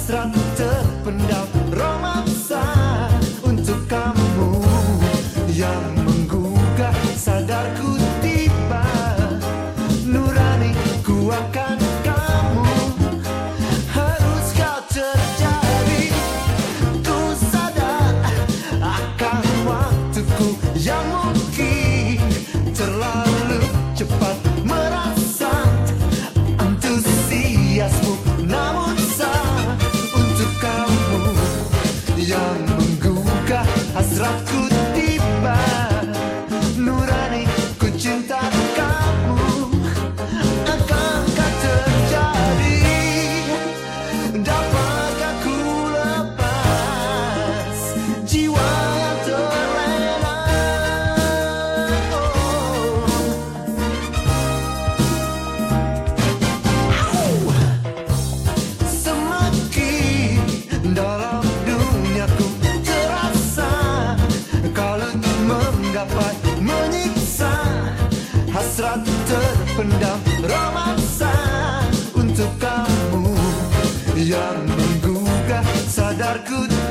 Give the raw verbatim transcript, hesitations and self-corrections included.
hasrat terpendam, romansa untuk kamu yang menggugah sadarku tiba. Nurani ku akan kamu, harus kau terjadi. Ku sadar akan waktuku yang mungkin terlalu cepat merasa antusiasmu, namun sah untuk kamu yang menggugah hasratku tiba. Nurani ku cinta kamu, akankah terjadi? Dapatkah ku lepas jiwa yang terlena? Oh. Semakin dalam duniaku terasa kalau menggapai menyiksa, hasrat terpendam, romansa untuk kamu yang menggugah sadarku